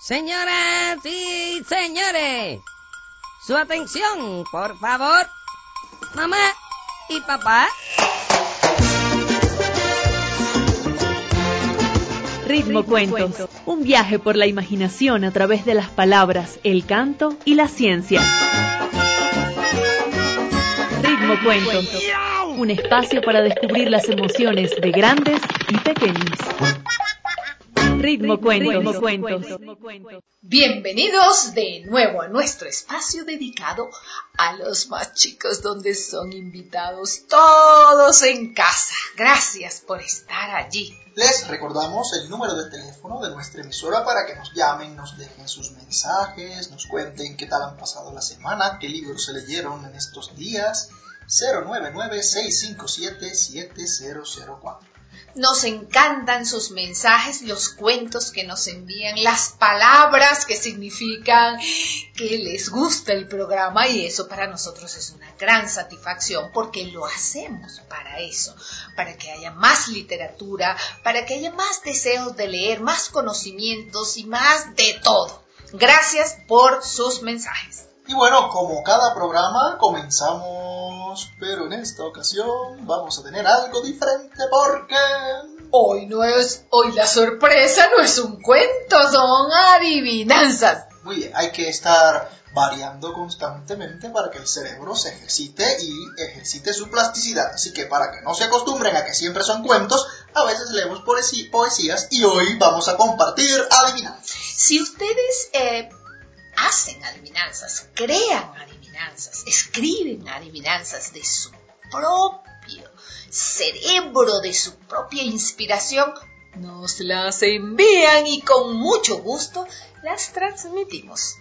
Señoras y señores, su atención, por favor. Mamá y papá. Ritmo Cuentos, un viaje por la imaginación a través de las palabras, el canto y la ciencia. Ritmo Cuentos, un espacio para descubrir las emociones de grandes y pequeños. Ritmo Cuentos. Bienvenidos de nuevo a nuestro espacio dedicado a los más chicos, donde son invitados todos en casa. Gracias por estar allí. Les recordamos el número de teléfono de nuestra emisora para que nos llamen, nos dejen sus mensajes, nos cuenten qué tal han pasado la semana, qué libros se leyeron en estos días. 099-657-7004. Nos encantan sus mensajes, los cuentos que nos envían, las palabras que significan que les gusta el programa, y eso para nosotros es una gran satisfacción porque lo hacemos para eso, para que haya más literatura, para que haya más deseos de leer, más conocimientos y más de todo. Gracias por sus mensajes. Y bueno, como cada programa comenzamos, pero en esta ocasión vamos a tener algo diferente porque hoy la sorpresa no es un cuento, son adivinanzas. Muy bien, hay que estar variando constantemente para que el cerebro se ejercite y ejercite su plasticidad. Así que para que no se acostumbren a que siempre son cuentos, a veces leemos poesías y hoy vamos a compartir adivinanzas. Si ustedes hacen adivinanzas, crean adivinanzas, escriben adivinanzas de su propio cerebro, de su propia inspiración, nos las envían y con mucho gusto las transmitimos.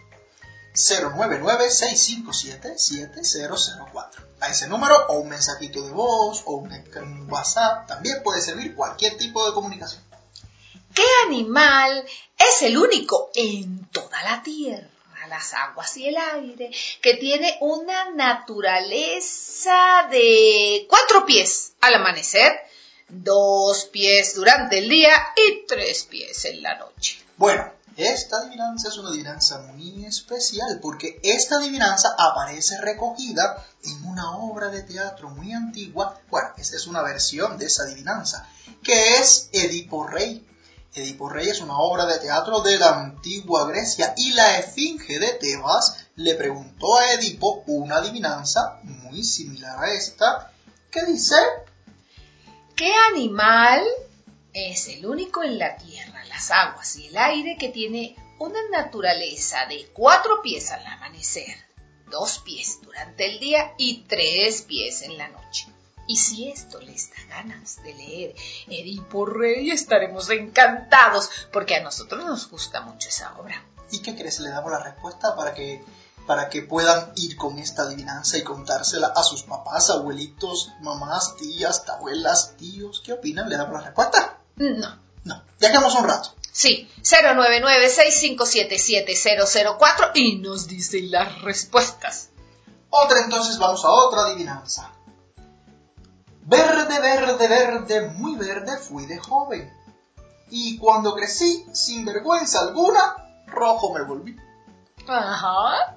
099-657-7004. A ese número, o un mensajito de voz, o un WhatsApp, también puede servir cualquier tipo de comunicación. ¿Qué animal es el único en toda la tierra, las aguas y el aire, que tiene una naturaleza de 4 pies al amanecer, 2 pies durante el día y 3 pies en la noche? Bueno, esta adivinanza es una adivinanza muy especial porque esta adivinanza aparece recogida en una obra de teatro muy antigua. Bueno, esta es una versión de esa adivinanza, que es Edipo Rey. Edipo Rey es una obra de teatro de la antigua Grecia y la Esfinge de Tebas le preguntó a Edipo una adivinanza muy similar a esta que dice: ¿qué animal es el único en la tierra, las aguas y el aire que tiene una naturaleza de 4 pies al amanecer, 2 pies durante el día y 3 pies en la noche? Y si esto les da ganas de leer Edipo Rey, estaremos encantados, porque a nosotros nos gusta mucho esa obra. ¿Y qué crees? Le damos la respuesta para que puedan ir con esta adivinanza y contársela a sus papás, abuelitos, mamás, tías, abuelas, tíos. ¿Qué opinan? ¿Le damos la respuesta? No. Dejemos un rato. Sí, 099-657-7004 y nos dicen las respuestas. Entonces vamos a otra adivinanza. Verde, verde, verde, muy verde fui de joven, y cuando crecí, sin vergüenza alguna, rojo me volví. Ajá.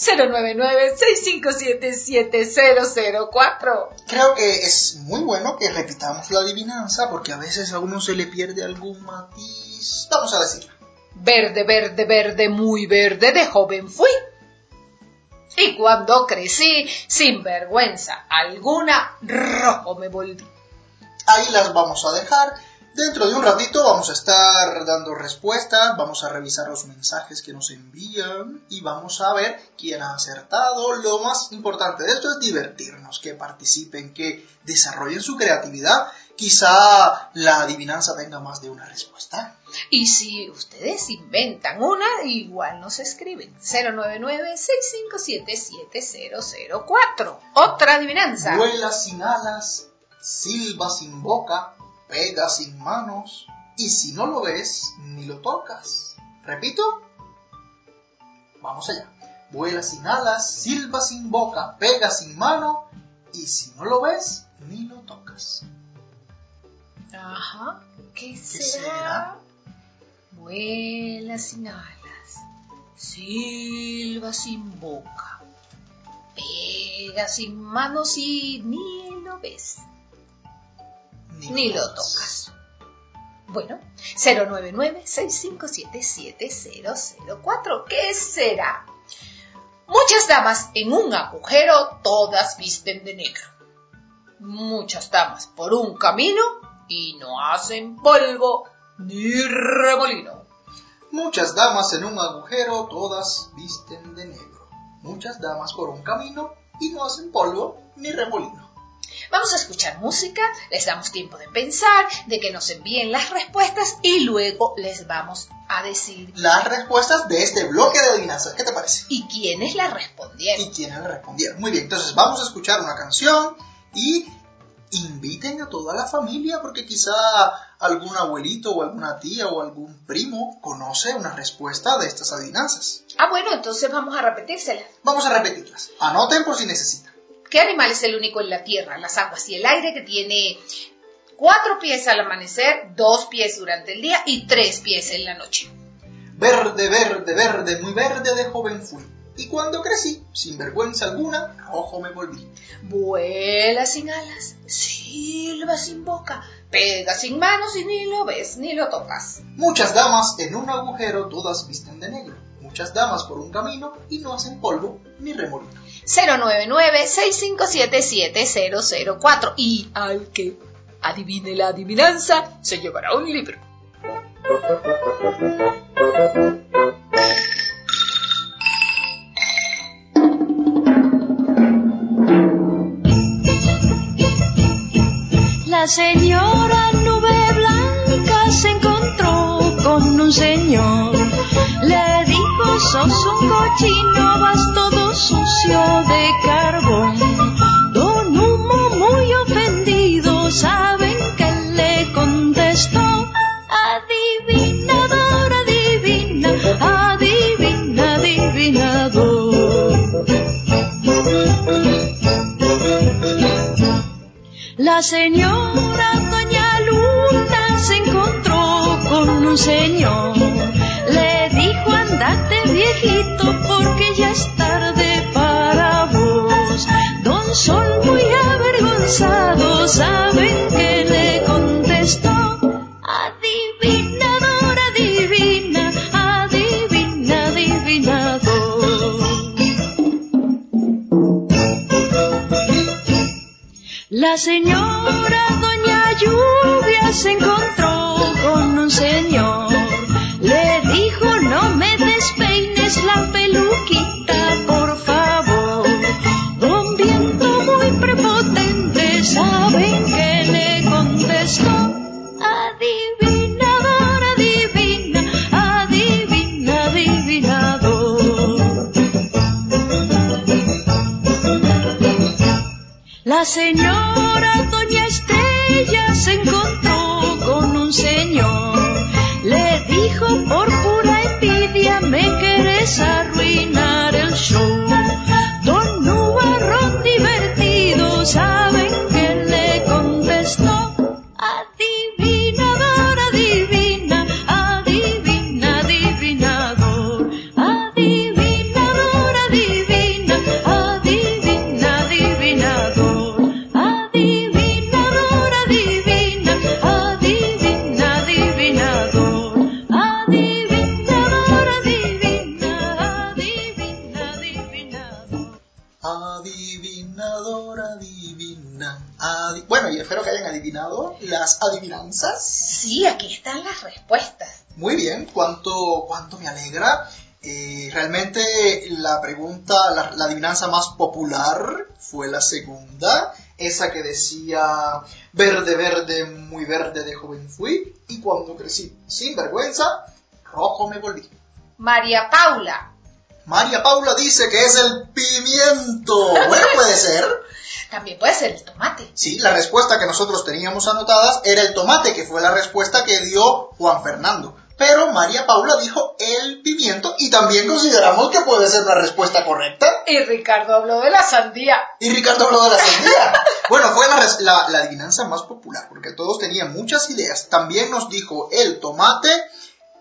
099-657-7004. Creo que es muy bueno que repitamos la adivinanza porque a veces a uno se le pierde algún matiz. Vamos a decirla. Verde, verde, verde, muy verde de joven fui. Y cuando crecí, sin vergüenza alguna, rojo me volví. Ahí las vamos a dejar. Dentro de un ratito vamos a estar dando respuestas, vamos a revisar los mensajes que nos envían y vamos a ver quién ha acertado. Lo más importante de esto es divertirnos, que participen, que desarrollen su creatividad. Quizá la adivinanza tenga más de una respuesta. Y si ustedes inventan una, igual nos escriben. 099-657-7004. Otra adivinanza. Vuela sin alas, silba sin boca, pega sin manos, y si no lo ves, ni lo tocas. ¿Repito? Vamos allá. Vuela sin alas, silba sin boca, pega sin mano, y si no lo ves, ni lo tocas. Ajá. ¿Qué será? Vuela sin alas, silba sin boca, pega sin manos y ni lo ves, ni lo tocas. Bueno, 099-657-7004. ¿Qué será? Muchas damas en un agujero, todas visten de negro. Muchas damas por un camino y no hacen polvo ni remolino. Muchas damas en un agujero, todas visten de negro. Muchas damas por un camino y no hacen polvo ni remolino. Vamos a escuchar música, les damos tiempo de pensar, de que nos envíen las respuestas y luego les vamos a decir las respuestas de este bloque de adivinanzas. ¿Qué te parece? ¿Y quiénes las respondieron? Muy bien, entonces vamos a escuchar una canción y inviten a toda la familia porque quizá algún abuelito o alguna tía o algún primo conoce una respuesta de estas adivinanzas. Bueno, entonces vamos a repetírselas. Vamos a repetirlas. Anoten por si necesitan. ¿Qué animal es el único en la tierra, las aguas y el aire que tiene 4 pies al amanecer, 2 pies durante el día y 3 pies en la noche? Verde, verde, verde, muy verde de joven fui. Y cuando crecí, sin vergüenza alguna, rojo me volví. Vuela sin alas, silba sin boca, pega sin manos y ni lo ves ni lo tocas. Muchas damas en un agujero, todas visten de negro. Muchas damas por un camino y no hacen polvo ni remolino. 099-657-7004. Y al que adivine la adivinanza, se llevará un libro. La señora Nube Blanca se encontró con un señor. Le dijo, sos un cochino, vas todo sucio de carbón. Don Humo muy ofendido, ¿saben qué le contestó? Adivinador, adivina, adivina, adivinador. La señora Doña Luna se encontró con un señor. Le dijo, andate viejito porque ya es tarde para vos. Don Sol muy avergonzado, ¿saben qué le contestó? Adivinador, adivina, adivina, adivinador. La señora Doña Lluvia se encontró con un señor. Le dijo, no me despeines la peluquita, por favor. Don Viento muy prepotente, ¿saben qué le contestó? Adivinador, adivina, adivina, adivinador. La señora Doña Estrella se encontró con un señor. Le dijo, por pura envidia me querés arruinar el show. Don Nubarrón divertido, ¿saben qué le contestó? Adivinador, adivina, adivina, adivinador. Adivinador, adivina, adivina, adivinador. Adivinador, adivina, adivina, adivinador. Adivinador, adivina, adivina, adivinador. Adivinador, adivina. Bueno, y espero que hayan adivinado las adivinanzas. Sí, aquí están las respuestas. Muy bien, cuánto me alegra. Realmente la pregunta, la adivinanza más popular fue la segunda, esa que decía, verde, verde, muy verde de joven fui, y cuando crecí sin vergüenza, rojo me volví. María Paula dice que es el pimiento. Bueno, puede ser. También puede ser el tomate. Sí, la respuesta que nosotros teníamos anotadas era el tomate, que fue la respuesta que dio Juan Fernando. Pero María Paula dijo el pimiento y también consideramos que puede ser la respuesta correcta. Y Ricardo habló de la sandía. Bueno, fue la adivinanza más popular porque todos tenían muchas ideas. También nos dijo el tomate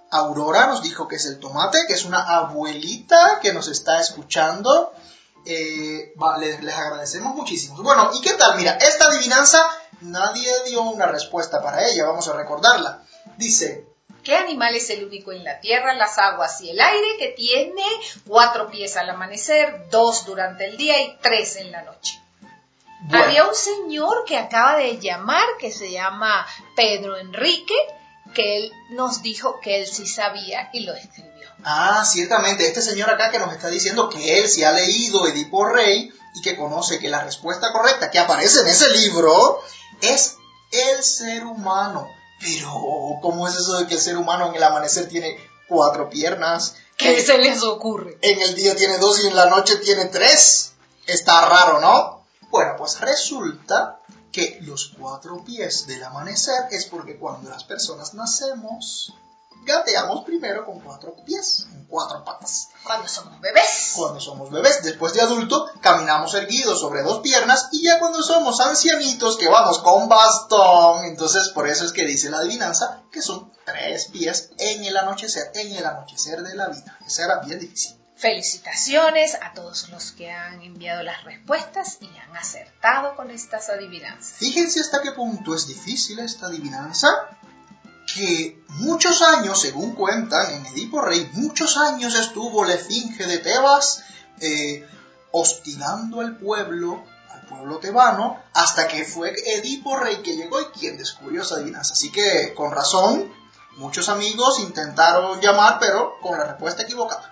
Aurora nos dijo que es el tomate, que es una abuelita que nos está escuchando. Les agradecemos muchísimo. Bueno, ¿y qué tal? Mira, esta adivinanza nadie dio una respuesta para ella, vamos a recordarla. Dice: ¿qué animal es el único en la tierra, las aguas y el aire que tiene 4 pies al amanecer, 2 durante el día y 3 en la noche? Bueno. Había un señor que acaba de llamar, que se llama Pedro Enrique, que él nos dijo que él sí sabía y lo escribió. Ah, ciertamente, este señor acá que nos está diciendo que él sí ha leído Edipo Rey y que conoce que la respuesta correcta que aparece en ese libro es el ser humano. Pero, ¿cómo es eso de que el ser humano en el amanecer tiene 4 piernas? ¿Qué se les ocurre? En el día tiene 2 y en la noche tiene 3. Está raro, ¿no? Bueno, pues resulta que los 4 pies del amanecer es porque cuando las personas nacemos, gateamos primero con 4 pies, con 4 patas. Cuando somos bebés. Cuando somos bebés, después de adulto, caminamos erguidos sobre 2 piernas y ya cuando somos ancianitos que vamos con bastón, entonces por eso es que dice la adivinanza que son 3 pies en el anochecer de la vida. Eso era bien difícil. Felicitaciones a todos los que han enviado las respuestas y han acertado con estas adivinanzas. Fíjense hasta qué punto es difícil esta adivinanza, que muchos años, según cuentan en Edipo Rey, muchos años estuvo la esfinge de Tebas hostigando al pueblo tebano, hasta que fue Edipo Rey que llegó y quien descubrió esa adivinanza. Así que, con razón, muchos amigos intentaron llamar, pero con la respuesta equivocada.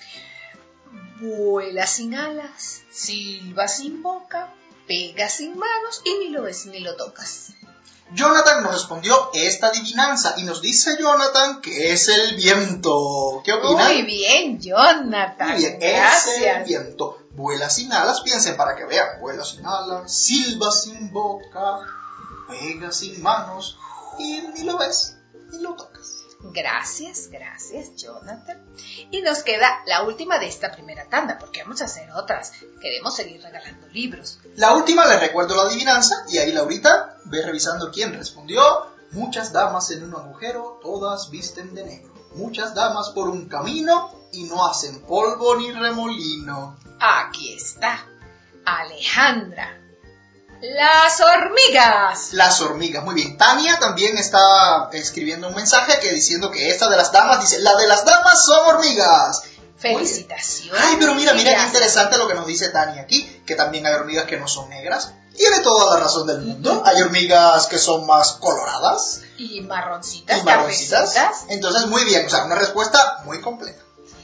Vuela sin alas, silba sin boca, pega sin manos y ni lo ves ni lo tocas. Jonathan nos respondió esta adivinanza y nos dice Jonathan que es el viento. ¿Qué opinan? Muy bien, Jonathan. Muy bien, gracias. Es el viento. Vuela sin alas, piensen para que vean. Vuela sin alas, silba sin boca, pega sin manos y ni lo ves ni lo tocas. Gracias, Jonathan. Y nos queda la última de esta primera tanda, porque vamos a hacer otras. Queremos seguir regalando libros. La última, les recuerdo la adivinanza, y ahí Laurita ve revisando quién respondió. Muchas damas en un agujero, todas visten de negro. Muchas damas por un camino, y no hacen polvo ni remolino. Aquí está, Alejandra. Las hormigas. Las hormigas, muy bien. Tania también está escribiendo un mensaje que diciendo que esta de las damas, dice, la de las damas son hormigas. Felicitaciones. Ay, pero mira, qué interesante lo que nos dice Tania aquí, que también hay hormigas que no son negras. Tiene toda la razón del mundo. Hay hormigas que son más coloradas. Y marroncitas, cafecitas. Entonces, muy bien, o sea, una respuesta muy completa.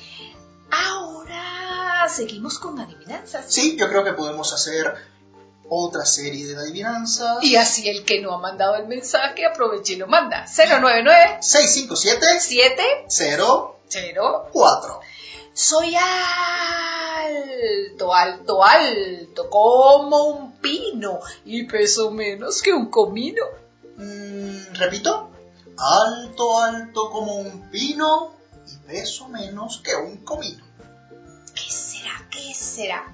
Ahora seguimos con adivinanzas. Sí, yo creo que podemos hacer otra serie de adivinanzas. Y así el que no ha mandado el mensaje, aproveche y lo manda. 099-657-704. Soy alto como un pino y peso menos que un comino. Repito. Alto como un pino y peso menos que un comino. ¿Qué será?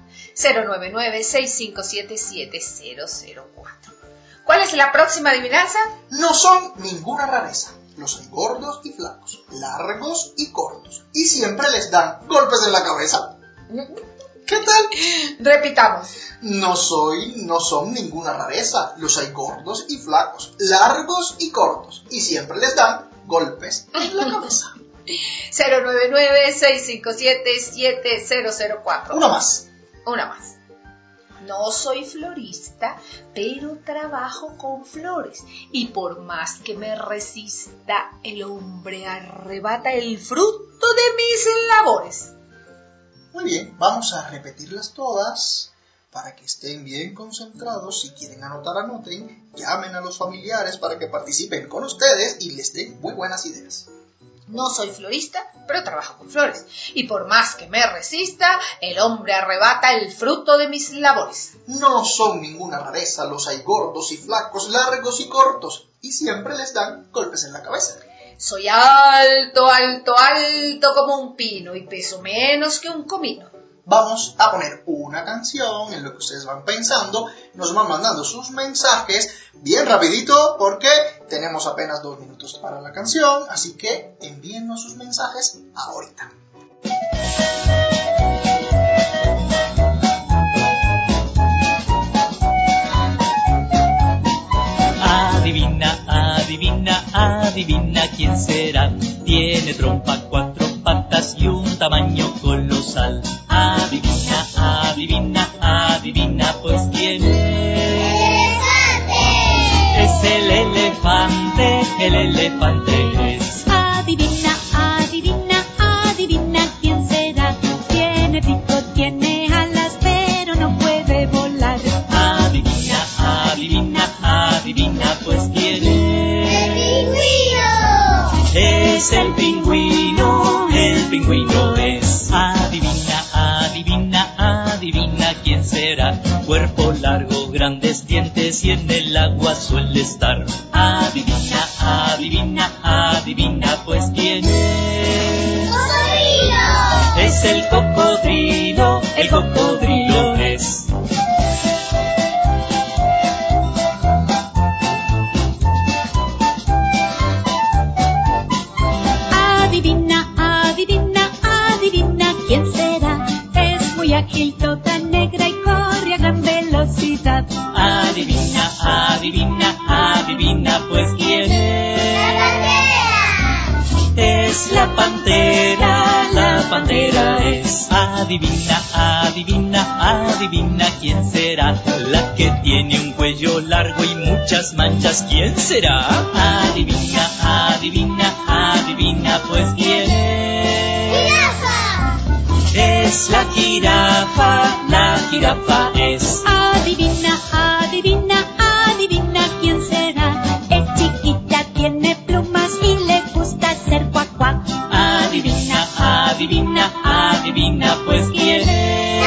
099-657-7004. ¿Cuál es la próxima adivinanza? No son ninguna rareza. Los hay gordos y flacos, largos y cortos, y siempre les dan golpes en la cabeza. ¿Qué tal? Repitamos. No son ninguna rareza. Los hay gordos y flacos, largos y cortos, y siempre les dan golpes en la cabeza. 099-657-7004. Una más. No soy florista, pero trabajo con flores. Y por más que me resista, el hombre arrebata el fruto de mis labores. Muy bien, vamos a repetirlas todas para que estén bien concentrados. Si quieren anotar, anoten. Llamen a los familiares para que participen con ustedes y les den muy buenas ideas. No soy florista, pero trabajo con flores. Y por más que me resista, el hombre arrebata el fruto de mis labores. No son ninguna rareza, los hay gordos y flacos, largos y cortos, y siempre les dan golpes en la cabeza. Soy alto como un pino y peso menos que un comino. vamos a poner una canción en lo que ustedes van pensando, nos van mandando sus mensajes bien rapidito porque tenemos apenas 2 minutos para la canción, así que envíennos sus mensajes ahorita. Adivina, adivina, adivina quién será. Tiene trompa, 4 patas y un tamaño colosal. Adivina, adivina, adivina, pues quién es. Es el elefante es. Adivina, adivina, adivina quién será. Tiene pico, tiene alas, pero no puede volar. Adivina, adivina, adivina, pues quién es. ¡El pingüino! Es el pingüino es. Adivina, adivina, adivina quién será. Cuerpo largo, grandes dientes y en el agua suele estar. Adivina, adivina, adivina, pues quién es. ¡Cocodrilo! Es el cocodrilo es. Adivina, adivina, adivina quién será. Es muy ágil, toda negra y corre a gran velocidad. Adivina, adivina, adivina, pues quién es. Es la pantera es. Adivina, adivina, adivina quién será. La que tiene un cuello largo y muchas manchas, ¿quién será? Adivina, adivina, adivina, pues quién es. ¡Jirafa! Es la jirafa es. Adivina, adivina, adivina quién será. Es chiquita, tiene plumas y le gusta hacer cuac cuac. Adivina, adivina, adivina, pues quién es.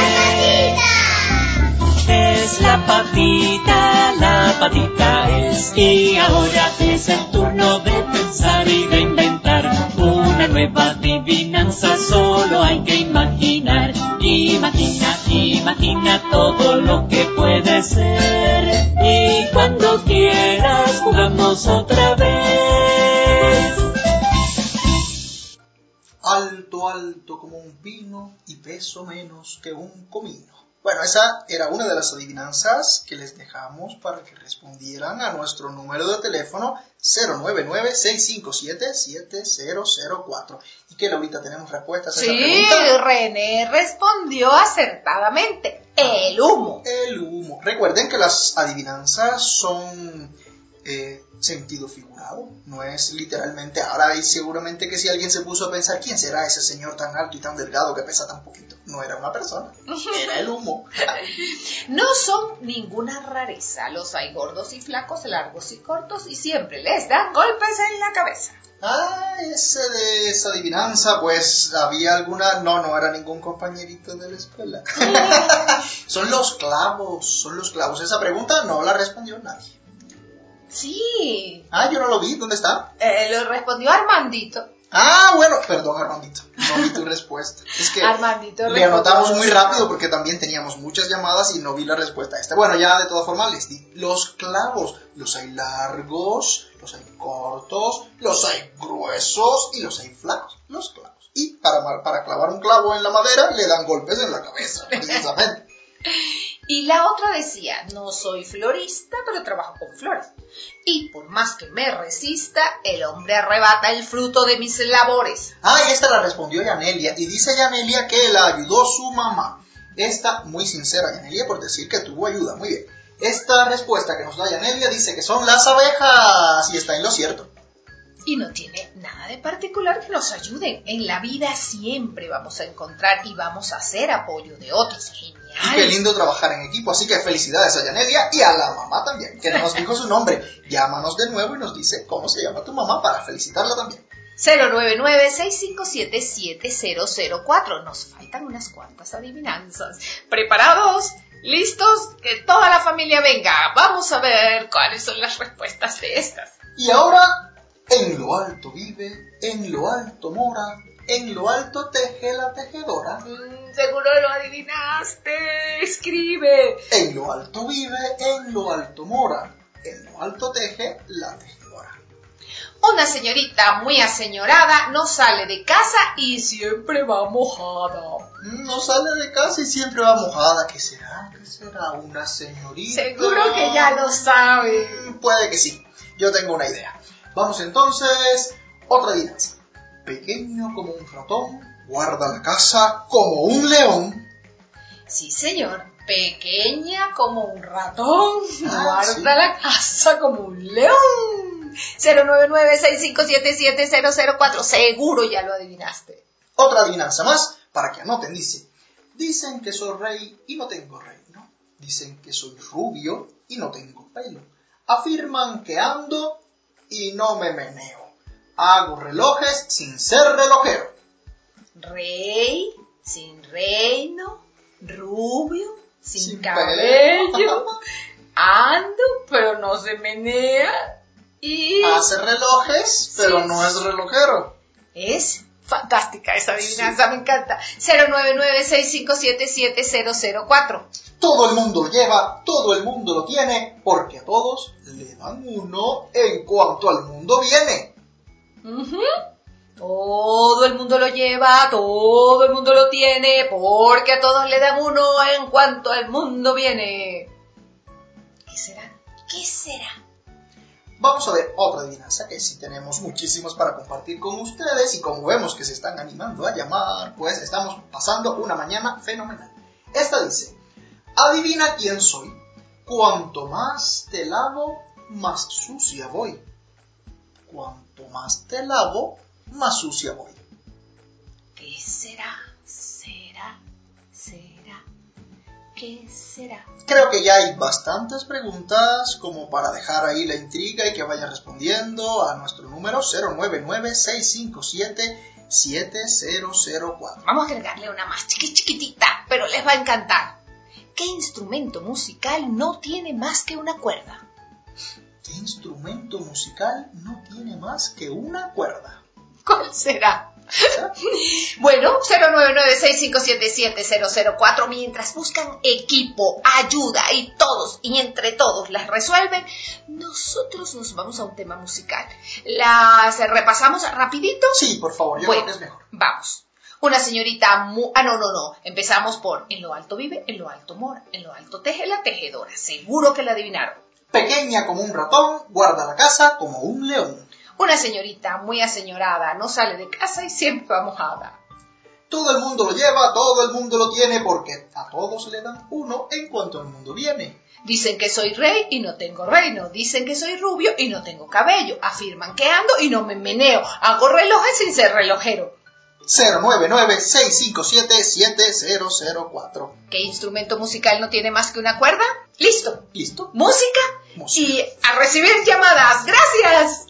¡La patita! La patita es. Y ahora es el turno de pensar y de inventar una nueva adivinanza, solo hay que imaginar. Imagina, imagina todo lo que puede ser. Y cuando quieras jugamos otra vez. Alto, alto como un pino y peso menos que un comino. Bueno, esa era una de las adivinanzas que les dejamos para que respondieran a nuestro número de teléfono 099-657-7004. Y que ahorita tenemos respuestas a esa pregunta. Sí, René respondió acertadamente. El humo. El humo. Recuerden que las adivinanzas son sentido figurado, no es literalmente. Ahora hay seguramente que si alguien se puso a pensar quién será ese señor tan alto y tan delgado que pesa tan poquito, no era una persona, era el humo. No son ninguna rareza. Los hay gordos y flacos, largos y cortos y siempre les dan golpes en la cabeza. Ah, ese de esa adivinanza, pues había alguna, no era ningún compañerito de la escuela. Son los clavos. Esa pregunta no la respondió nadie. Sí. Ah, yo no lo vi, ¿dónde está? Lo respondió Armandito. Ah, bueno, perdón Armandito, no vi tu respuesta. Es que Armandito le anotamos muy rápido porque también teníamos muchas llamadas y no vi la respuesta a esta. Bueno, ya de todas formas les di los clavos. Los hay largos, los hay cortos, los hay gruesos y los hay flacos. Los clavos. Y para clavar un clavo en la madera le dan golpes en la cabeza, precisamente. Y la otra decía, no soy florista, pero trabajo con flores. Y por más que me resista, el hombre arrebata el fruto de mis labores. Ah, y esta la respondió Yanelia. Y dice Yanelia que la ayudó su mamá. Esta, muy sincera Yanelia, por decir que tuvo ayuda. Muy bien. Esta respuesta que nos da Yanelia dice que son las abejas. Y está en lo cierto. Y no tiene nada de particular que nos ayuden. En la vida siempre vamos a encontrar y vamos a hacer apoyo de otros. Genial. Y qué lindo trabajar en equipo. Así que felicidades a Yanelia y a la mamá también, que no nos dijo su nombre. Llámanos de nuevo y nos dice cómo se llama tu mamá para felicitarla también. 099-657-7004. Nos faltan unas cuantas adivinanzas. ¿Preparados? ¿Listos? Que toda la familia venga. Vamos a ver cuáles son las respuestas de estas. Y ahora, en lo alto vive, en lo alto mora, En lo alto teje la tejedora. Seguro lo adivinaste. Escribe. En lo alto vive, en lo alto mora. En lo alto teje la tejedora. Una señorita muy aseñorada no sale de casa y siempre va mojada. No sale de casa y siempre va mojada. ¿Qué será? ¿Qué será? ¿Una señorita? Seguro que ya lo sabe. Puede que sí. Yo tengo una idea. Vamos entonces. Otra adivinanza. Pequeño como un ratón, guarda la casa como un león. Sí, señor. Pequeña como un ratón, guarda sí. la casa como un león. 099-6577-004. Seguro ya lo adivinaste. Otra adivinanza más para que anoten. Dicen que soy rey y no tengo reino. Dicen que soy rubio y no tengo pelo. Afirman que ando y no me meneo. Hago relojes sin ser relojero. Rey, sin reino, rubio, sin Sin cabello, ando, pero no se menea y... Hace relojes, pero Sí. no es relojero. Es fantástica esa adivinanza, me encanta. 099-6577-004. Todo el mundo lo lleva, todo el mundo lo tiene, porque a todos le dan uno en cuanto al mundo viene. Todo el mundo lo lleva, todo el mundo lo tiene, porque a todos le dan uno en cuanto al mundo viene. ¿Qué será? ¿Qué será? Vamos a ver otra adivinanza, que sí tenemos muchísimos para compartir con ustedes, y como vemos que se están animando a llamar, pues estamos pasando una mañana fenomenal. Esta dice: adivina quién soy, cuanto más te lavo, más sucia voy. Cuanto más te lavo, más sucia voy. ¿Qué será? ¿Será? ¿Qué será? Creo que ya hay bastantes preguntas como para dejar ahí la intriga y que vayan respondiendo a nuestro número 099-657-7004. Vamos a agregarle una más chiquitita, pero les va a encantar. ¿Qué instrumento musical no tiene más que una cuerda? ¿Qué instrumento musical no tiene más que una cuerda? ¿Cuál será? Bueno, 099-6577-004. Mientras buscan equipo, ayuda y entre todos las resuelven, nosotros nos vamos a un tema musical. ¿Las repasamos rapidito? Sí, por favor, yo creo que es mejor. Vamos. Una señorita no. Empezamos por en lo alto vive, en lo alto mora, en lo alto teje la tejedora. Seguro que la adivinaron. Pequeña como un ratón, guarda la casa como un león. Una señorita muy aseñorada no sale de casa y siempre va mojada. Todo el mundo lo lleva, todo el mundo lo tiene, porque a todos le dan uno en cuanto al mundo viene. Dicen que soy rey y no tengo reino. Dicen que soy rubio y no tengo cabello. Afirman que ando y no me meneo. Hago relojes sin ser relojero. 099-657-7004. ¿Qué instrumento musical no tiene más que una cuerda? ¿Listo? ¿Listo? ¿Música? Música. Y a recibir llamadas. ¡Gracias!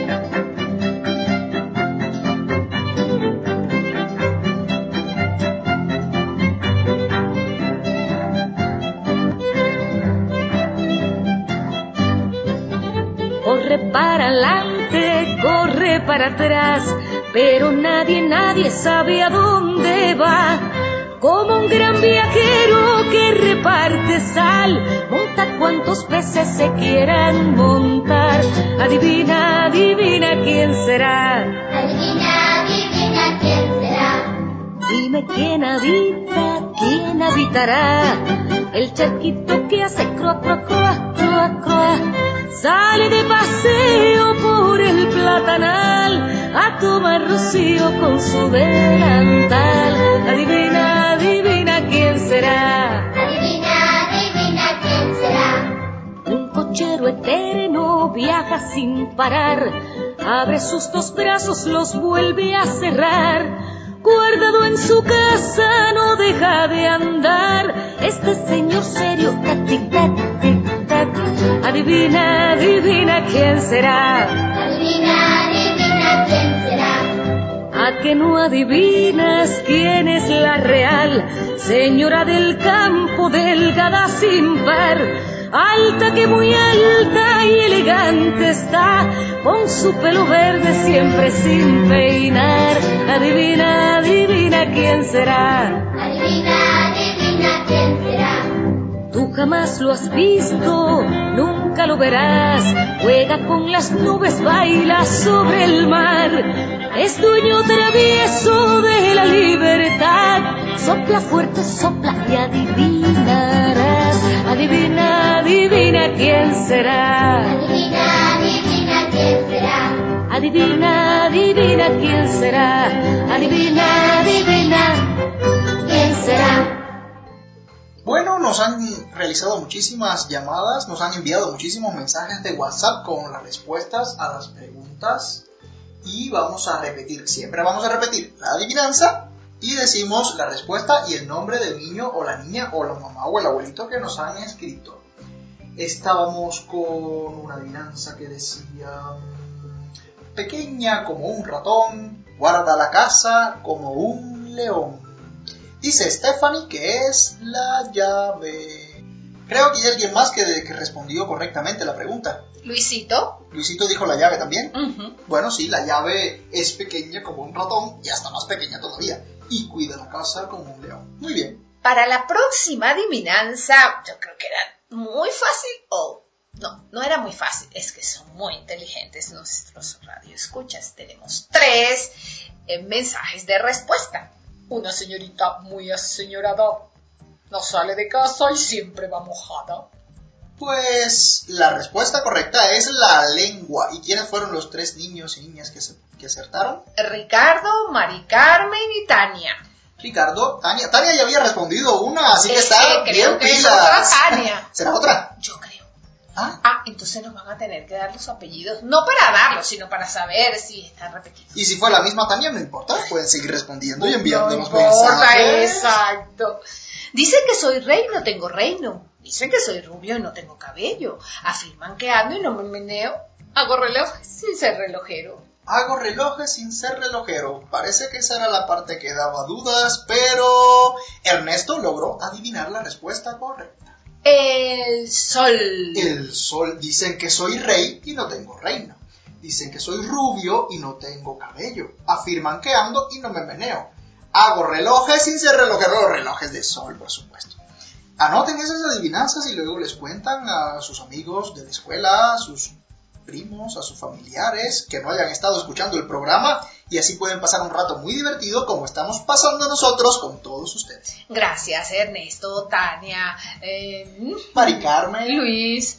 Corre para adelante, corre para atrás, pero nadie sabe a dónde va. Como un gran viajero que reparte sal, monta cuantos peces se quieran montar. Adivina quién será. Adivina quién será. Dime quién habita, quién habitará. El charquito que hace croa, croa, croa, croa, croa. Sale de paseo por el platanal a tomar rocío con su delantal. Adivina quién será. Adivina quién será. Un cochero eterno viaja sin parar, abre sus dos brazos, los vuelve a cerrar. Guardado en su casa no deja de andar, este señor serio, tic-tac, tic-tac. Adivina quién será. Adivina quién será. ¿A que no adivinas quién es la real señora del campo, delgada sin par? Alta que muy alta y elegante está, con su pelo verde siempre sin peinar. Adivina, adivina quién será. Adivina, adivina quién será. Tú jamás lo has visto, nunca lo verás. Juega con las nubes, baila sobre el mar. Es dueño travieso de la libertad. Sopla fuerte, sopla y adivinarás. Adivina, adivina quién será. Adivina, adivina quién será. Adivina, adivina quién será. Adivina, adivina quién será. Bueno, nos han realizado muchísimas llamadas, nos han enviado muchísimos mensajes de WhatsApp con las respuestas a las preguntas y vamos a repetir, siempre vamos a repetir la adivinanza y decimos la respuesta y el nombre del niño o la niña o la mamá o el abuelito que nos han escrito. Estábamos con una adivinanza que decía: pequeña como un ratón, guarda la casa como un león. Dice Stephanie que es la llave. Creo que hay alguien más que respondió correctamente la pregunta. Luisito. Luisito dijo la llave también. Uh-huh. Bueno, sí, la llave es pequeña como un ratón y hasta más pequeña todavía. Y cuida la casa como un león. Muy bien. Para la próxima adivinanza, yo creo que era muy fácil o... No era muy fácil. Es que son muy inteligentes nuestros radioescuchas. Tenemos 3 mensajes de respuesta. Una señorita muy aseñorada no sale de casa y siempre va mojada. Pues la respuesta correcta es la lengua. ¿Y quiénes fueron los 3 niños y niñas que acertaron? Ricardo, Mari Carmen y Tania. Ricardo, Tania ya había respondido una, así que está bien creo que es pilas. otra Tania. ¿Será otra? Yo creo. ¿Ah? Entonces nos van a tener que dar los apellidos, no para darlos, sino para saber si están repetidos. Y si fue la misma Tania, no importa, pueden seguir respondiendo y enviando los No importa, mensajes. exacto. Dicen que soy rey y no tengo reino. Dicen que soy rubio y no tengo cabello. Afirman que ando y no me meneo. Hago relojes sin ser relojero. Hago relojes sin ser relojero. Parece que esa era la parte que daba dudas, pero Ernesto logró adivinar la respuesta correcta. El sol. El sol. Dicen que soy rey y no tengo reino. Dicen que soy rubio y no tengo cabello. Afirman que ando y no me meneo. Hago relojes sin ser relojero. Los relojes de sol, por supuesto. Anoten esas adivinanzas y luego les cuentan a sus amigos de la escuela, a sus primos, a sus familiares que no hayan estado escuchando el programa, y así pueden pasar un rato muy divertido como estamos pasando nosotros con todos ustedes. Gracias, Ernesto, Tania, Mari Carmen, Luis,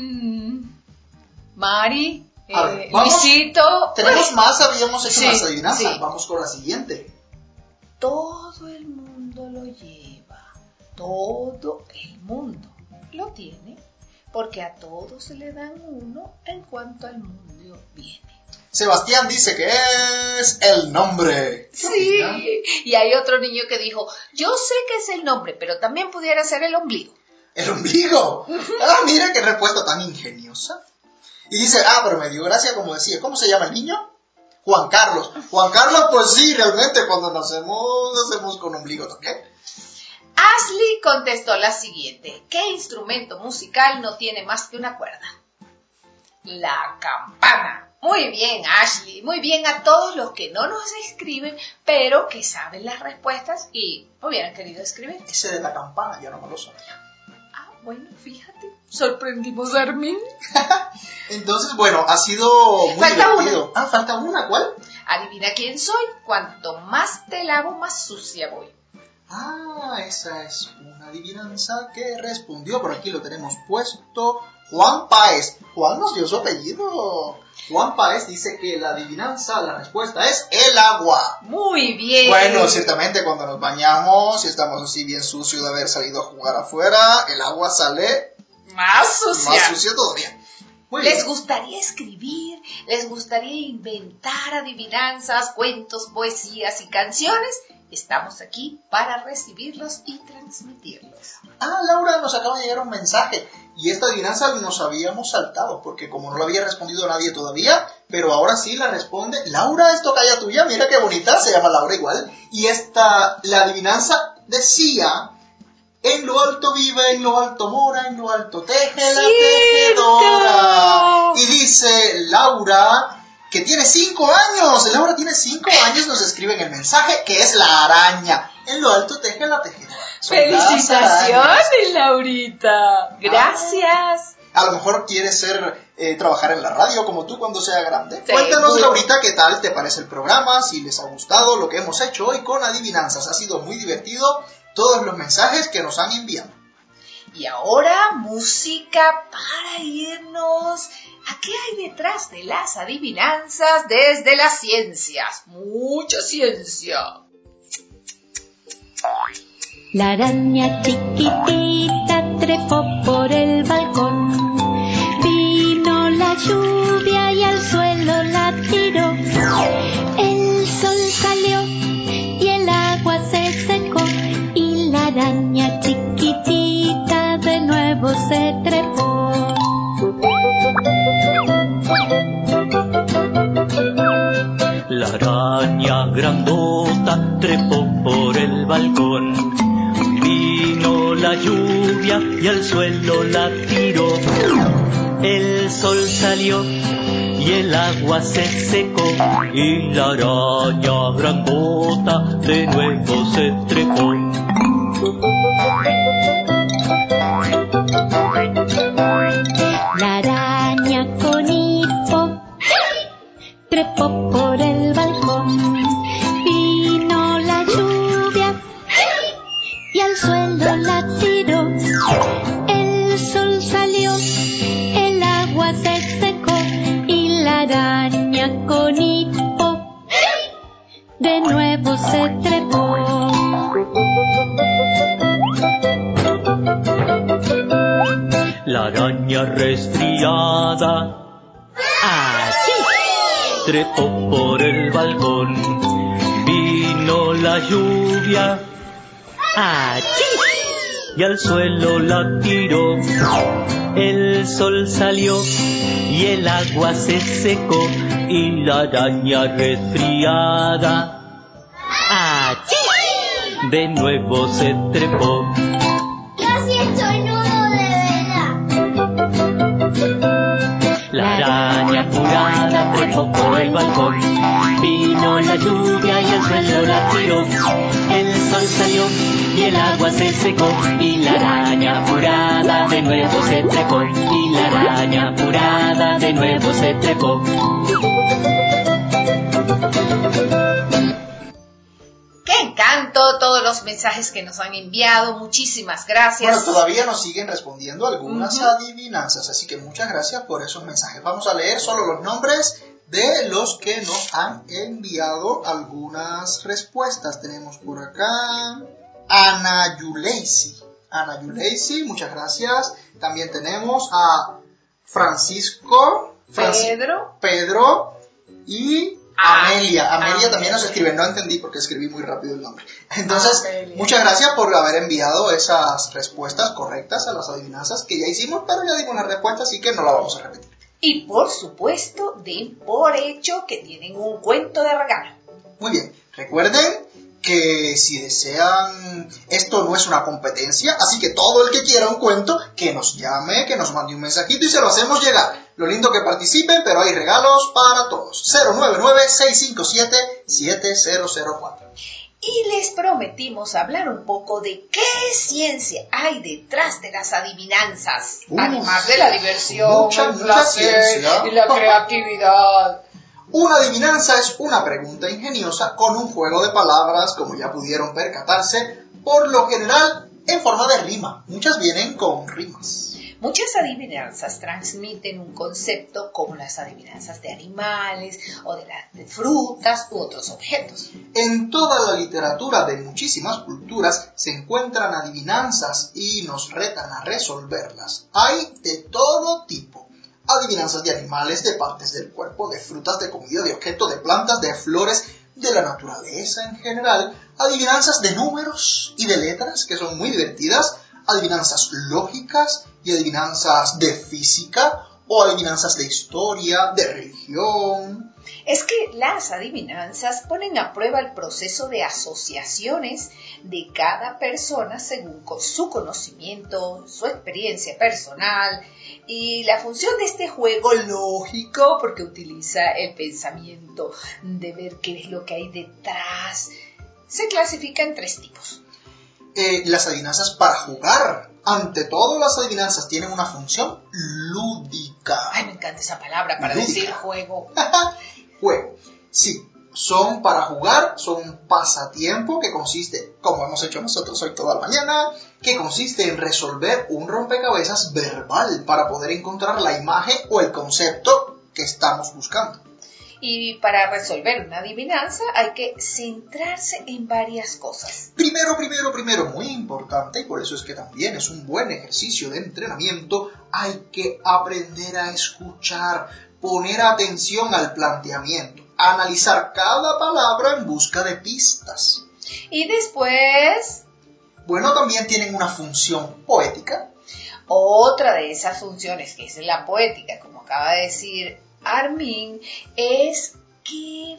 Mari, A ver, vamos. Luisito. Tenemos más, habíamos hecho Sí, más adivinanzas. sí. Vamos con la siguiente. Todo el mundo lo lleva, todo el mundo lo tiene, porque a todos se le dan uno en cuanto al mundo viene. Sebastián dice que es el nombre. Sí, y hay otro niño que dijo, yo sé que es el nombre, pero también pudiera ser el ombligo. ¿El ombligo? Mira qué respuesta tan ingeniosa. Y dice, pero me dio gracia como decía, ¿cómo se llama el niño? Juan Carlos. Juan Carlos, pues sí, realmente cuando nacemos con ombligo también. Ashley contestó la siguiente, ¿qué instrumento musical no tiene más que una cuerda? La campana. Muy bien, Ashley, muy bien a todos los que no nos escriben, pero que saben las respuestas y hubieran querido escribir. Ese de la campana, yo no me lo sabía. Bueno, fíjate, sorprendimos a Hermín. Entonces, bueno, ha sido muy Falta divertido. Falta una, ¿cuál? Adivina quién soy, cuanto más te lavo, más sucia voy. Esa es una adivinanza que respondió, por aquí lo tenemos puesto, Juan Páez. Juan nos dio su apellido. Juan Páez dice que la adivinanza, la respuesta es el agua. Muy bien. Bueno, ciertamente cuando nos bañamos y estamos así bien sucios de haber salido a jugar afuera, el agua sale más sucia. Más sucia todavía. Muy bien. ¿Les gustaría escribir? ¿Les gustaría inventar adivinanzas, cuentos, poesías y canciones? Estamos aquí para recibirlos y transmitirlos. Laura, nos acaba de llegar un mensaje. Y esta adivinanza nos habíamos saltado, porque como no la había respondido nadie todavía, pero ahora sí la responde. Laura, es tocaya tuya, mira qué bonita, se llama Laura igual. Y la adivinanza decía En lo alto vive, en lo alto mora, en lo alto teje la tejedora. Y dice Laura, que tiene 5 años. Laura tiene 5 años, nos escribe en el mensaje que es la araña. En lo alto teje la tejedora. Son las arañas. ¡Felicitaciones, Laurita! Gracias. A lo mejor quieres trabajar en la radio como tú cuando sea grande. Sí, Cuéntanos, Laurita, qué tal te parece el programa, si les ha gustado lo que hemos hecho hoy con adivinanzas. Ha sido muy divertido todos los mensajes que nos han enviado. Y ahora música para irnos. ¿A qué hay detrás de las adivinanzas desde las ciencias? Mucha ciencia. La araña chiquitita trepó por el balcón. Vino la lluvia y al suelo la tiró. El sol salió y el agua se secó. Y la araña chiquitita de nuevo se trepó. La araña grandota trepó por el balcón. Vino la lluvia y al suelo la tiró. El sol salió y el agua se secó. Y la araña grandota de nuevo se trepó. La araña con hipo trepó por el balcón. Vino la lluvia y al suelo la tiró. El sol salió, el agua se secó. Y la araña con hipo de nuevo se trepó. La araña resfriada así trepó por el balcón. Vino la lluvia así y al suelo la tiró. El sol salió y el agua se secó. Y la araña resfriada así de nuevo se trepó. Yo sí estoy nudo de verdad. La araña apurada trepó por el balcón. Vino la lluvia y el suelo la tiró. El sol salió y el agua se secó. Y la araña apurada de nuevo se trepó. Y la araña apurada de nuevo se trepó. ¡Qué encanto! Todos los mensajes que nos han enviado. Muchísimas gracias. Bueno, todavía nos siguen respondiendo algunas adivinanzas, así que muchas gracias por esos mensajes. Vamos a leer solo los nombres de los que nos han enviado algunas respuestas. Tenemos por acá Ana Yuleisi. Ana Yuleisi, muchas gracias. También tenemos a Francisco, Pedro y Amelia. Amelia también nos escribe, no entendí porque escribí muy rápido el nombre. Entonces, muchas gracias por haber enviado esas respuestas correctas a las adivinanzas que ya hicimos, pero ya dimos la respuesta, así que no la vamos a repetir. Y por supuesto, den por hecho que tienen un cuento de regalo. Muy bien, recuerden que si desean, esto no es una competencia, así que todo el que quiera un cuento, que nos llame, que nos mande un mensajito y se lo hacemos llegar. Lo lindo que participen, pero hay regalos para todos. 099-657-7004. Y les prometimos hablar un poco de qué ciencia hay detrás de las adivinanzas. Además de la diversión, mucha el placer ciencia y la creatividad. Una adivinanza es una pregunta ingeniosa con un juego de palabras, como ya pudieron percatarse, por lo general en forma de rima. Muchas vienen con rimas. Muchas adivinanzas transmiten un concepto como las adivinanzas de animales o de frutas u otros objetos. En toda la literatura de muchísimas culturas se encuentran adivinanzas y nos retan a resolverlas. Hay de todo tipo. Adivinanzas de animales, de partes del cuerpo, de frutas, de comida, de objetos, de plantas, de flores, de la naturaleza en general. Adivinanzas de números y de letras, que son muy divertidas. Adivinanzas lógicas y adivinanzas de física o adivinanzas de historia, de religión. Es que las adivinanzas ponen a prueba el proceso de asociaciones de cada persona según su conocimiento, su experiencia personal y la función de este juego lógico, porque utiliza el pensamiento de ver qué es lo que hay detrás, se clasifica en 3 tipos. Las adivinanzas para jugar. Ante todo, las adivinanzas tienen una función lúdica. Ay, me encanta esa palabra para Lúdica. decir juego. Juego. Sí, son para jugar, son un pasatiempo que consiste, como hemos hecho nosotros hoy toda la mañana, que consiste en resolver un rompecabezas verbal para poder encontrar la imagen o el concepto que estamos buscando. Y para resolver una adivinanza hay que centrarse en varias cosas. Primero, muy importante, y por eso es que también es un buen ejercicio de entrenamiento, hay que aprender a escuchar, poner atención al planteamiento, analizar cada palabra en busca de pistas. Y después, Bueno, también tienen una función poética. otra de esas funciones, que es la poética, como acaba de decir Armin, es que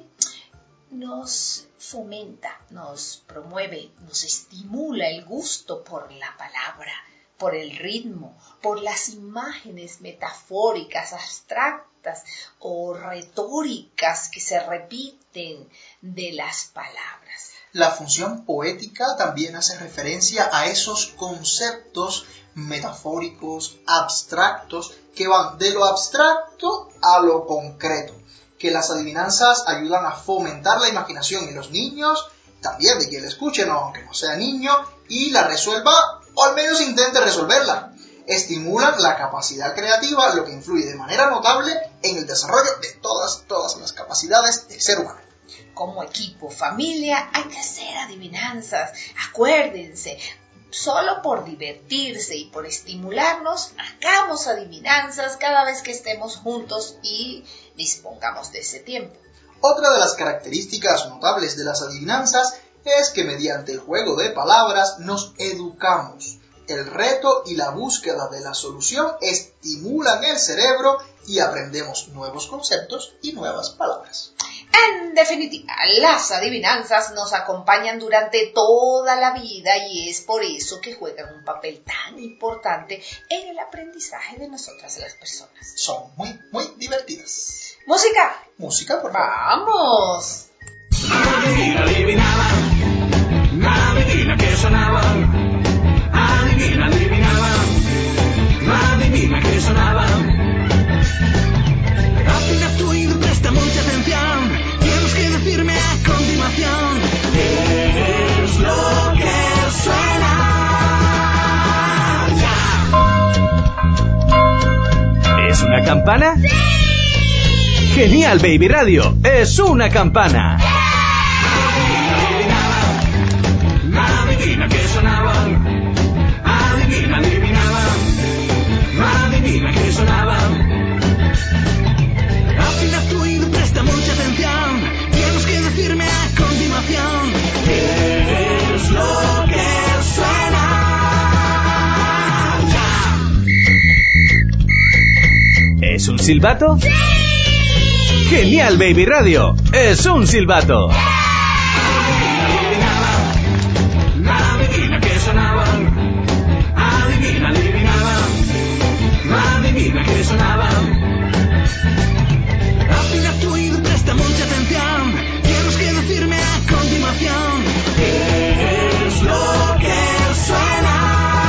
nos fomenta, nos promueve, nos estimula el gusto por la palabra, por el ritmo, por las imágenes metafóricas, abstractas o retóricas que se repiten de las palabras. La función poética también hace referencia a esos conceptos metafóricos, abstractos, que van de lo abstracto a lo concreto, que las adivinanzas ayudan a fomentar la imaginación en los niños, también de quien la escuche, aunque no sea niño, y la resuelva, o al menos intente resolverla. Estimulan la capacidad creativa, lo que influye de manera notable en el desarrollo de todas las capacidades del ser humano. Como equipo, familia, hay que hacer adivinanzas. Acuérdense, solo por divertirse y por estimularnos, hagamos adivinanzas cada vez que estemos juntos y dispongamos de ese tiempo. Otra de las características notables de las adivinanzas es que mediante el juego de palabras nos educamos. El reto y la búsqueda de la solución estimulan el cerebro y aprendemos nuevos conceptos y nuevas palabras. En definitiva, las adivinanzas nos acompañan durante toda la vida y es por eso que juegan un papel tan importante en el aprendizaje de nosotras las personas. Son muy divertidas. ¡Música! Música, por favor. ¡Vamos! Adivina, adivinaba, adivina que sonaba, adivina, adivinaba, adivina que sonaba. Afina tu oído, presta mucha atención, tienes que decirme a continuación qué es lo que suena. Ya. ¿Es una campana? ¡Sí! Genial, Baby Radio, es una campana. Adivina que sonaba, adivina, adivinaba, adivina que sonaba. Afina tu oído, presta mucha atención, tienes que decirme a continuación qué es lo que suena. Ya. ¿Es un silbato? ¡Sí! Genial, Baby Radio, es un silbato. Adivina que sonaba, adivina, adivinaba, adivina que sonaba. Afina tu oído, presta mucha atención, tienes que decirme a continuación qué es lo que suena.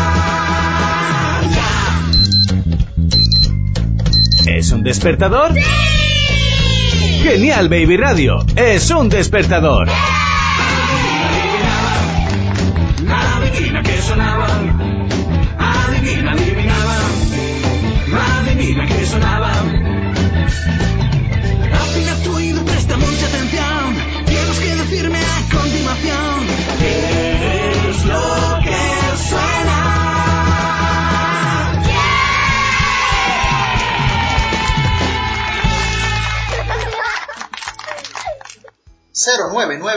Ya. ¿Es un despertador? ¡Sí! Genial, Baby Radio, es un despertador. Adivina que sonaba, adivina, adivinaba, adivina que sonaba. Afina tu oído, presta mucha atención, tienes que decirme a continuación qué es lo que suena. Yeah.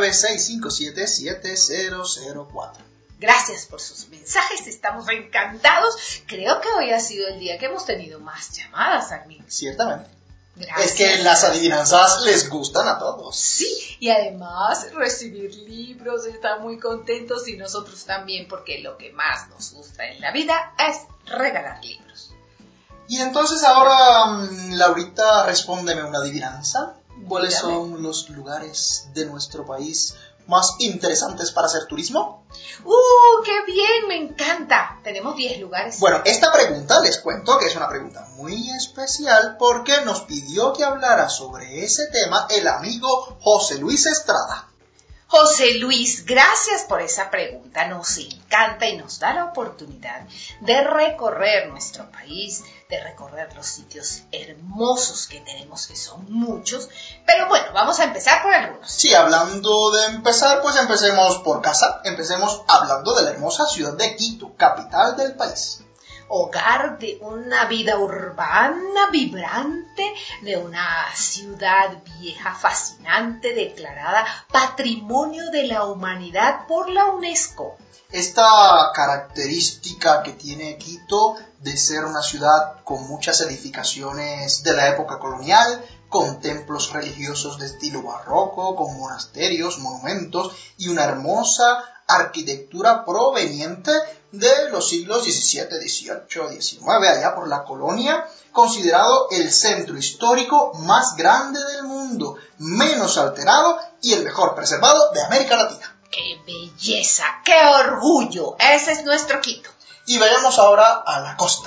099-657-7004. Gracias por sus mensajes, estamos encantados. Creo que hoy ha sido el día que hemos tenido más llamadas, Armin. Ciertamente. Gracias. Es que las adivinanzas les gustan a todos. Sí, y además recibir libros, estar muy contentos y nosotros también, porque lo que más nos gusta en la vida es regalar libros. Y entonces ahora, Laurita, respóndeme una adivinanza. ¿Cuáles Dígame. son los lugares de nuestro país más interesantes para hacer turismo? ¡Qué bien! Me encanta. Tenemos 10 lugares. Bueno, esta pregunta les cuento que es una pregunta muy especial porque nos pidió que hablara sobre ese tema el amigo José Luis Estrada. José Luis, gracias por esa pregunta. Nos encanta y nos da la oportunidad de recorrer nuestro país, de recorrer los sitios hermosos que tenemos, que son muchos. Pero bueno, vamos a empezar por algunos. Sí, hablando de empezar, pues empecemos por casa. Empecemos hablando de la hermosa ciudad de Quito, capital del país. Hogar de una vida urbana vibrante, de una ciudad vieja fascinante declarada Patrimonio de la Humanidad por la UNESCO. Esta característica que tiene Quito de ser una ciudad con muchas edificaciones de la época colonial, con templos religiosos de estilo barroco, con monasterios, monumentos y una hermosa arquitectura proveniente de los siglos XVII, XVIII, XIX, allá por la colonia, considerado el centro histórico más grande del mundo, menos alterado y el mejor preservado de América Latina. ¡Qué belleza! ¡Qué orgullo! Ese es nuestro Quito. Y vayamos ahora a la costa.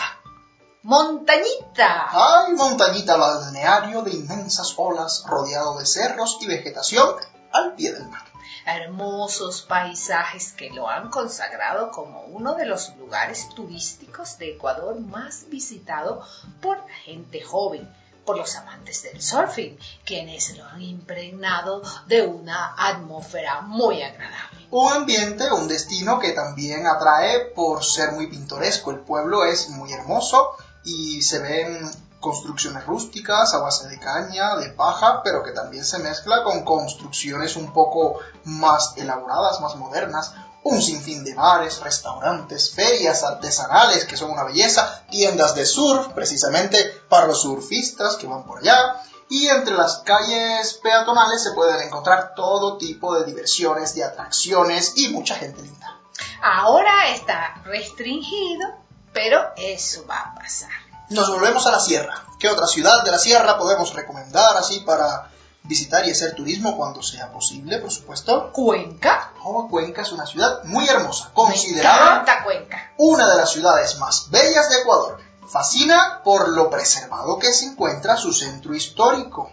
Montañita. Ay, montañita, balneario de inmensas olas, rodeado de cerros y vegetación al pie del mar. Hermosos paisajes que lo han consagrado como uno de los lugares turísticos de Ecuador más visitado por la gente joven, por los amantes del surfing, quienes lo han impregnado de una atmósfera muy agradable. Un ambiente, un destino que también atrae por ser muy pintoresco. El pueblo es muy hermoso y se ven construcciones rústicas a base de caña, de paja, pero que también se mezcla con construcciones un poco más elaboradas, más modernas. Un sinfín de bares, restaurantes, ferias artesanales que son una belleza, tiendas de surf, precisamente para los surfistas que van por allá. Y entre las calles peatonales se pueden encontrar todo tipo de diversiones, de atracciones y mucha gente linda. Ahora está restringido, pero eso va a pasar. Nos volvemos a la sierra. ¿Qué otra ciudad de la sierra podemos recomendar así para visitar y hacer turismo cuando sea posible, por supuesto? ¿Cuenca? Cuenca es una ciudad muy hermosa, Me considerada encanta Cuenca. una de las ciudades más bellas de Ecuador. Fascina por lo preservado que se encuentra su centro histórico.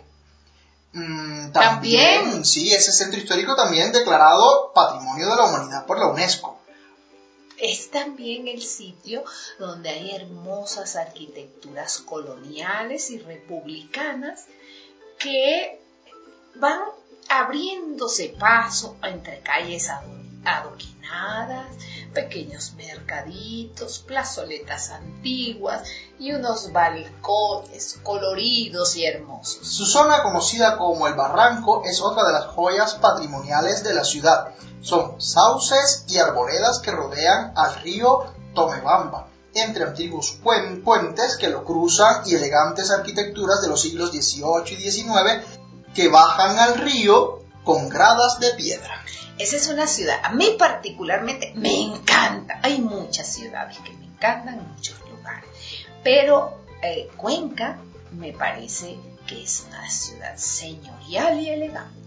¿También? Sí, ese centro histórico también declarado Patrimonio de la Humanidad por la UNESCO. Es también el sitio donde hay hermosas arquitecturas coloniales y republicanas que van abriéndose paso entre calles adoquinadas, pequeños mercaditos, plazoletas antiguas y unos balcones coloridos y hermosos. Su zona, conocida como el Barranco, es otra de las joyas patrimoniales de la ciudad. Son sauces y arboledas que rodean al río Tomebamba, entre antiguos puentes que lo cruzan y elegantes arquitecturas de los siglos XVIII y XIX que bajan al río con gradas de piedra. Esa es una ciudad, a mí particularmente me encanta. Hay muchas ciudades que me encantan en muchos lugares, pero Cuenca me parece que es una ciudad señorial y elegante.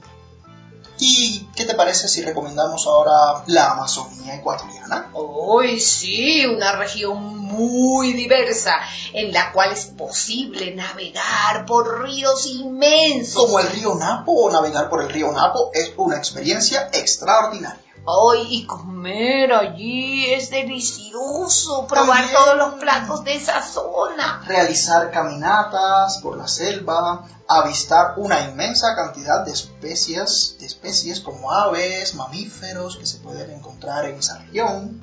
¿Y qué te parece si recomendamos ahora la Amazonía ecuatoriana? ¡Uy, sí! Una región muy diversa en la cual es posible navegar por ríos inmensos. Como el río Napo, navegar por el río Napo es una experiencia extraordinaria. ¡Ay! Y comer allí es delicioso. Probar También todos los platos de esa zona. Realizar caminatas por la selva, avistar una inmensa cantidad de especies como aves, mamíferos que se pueden encontrar en esa región.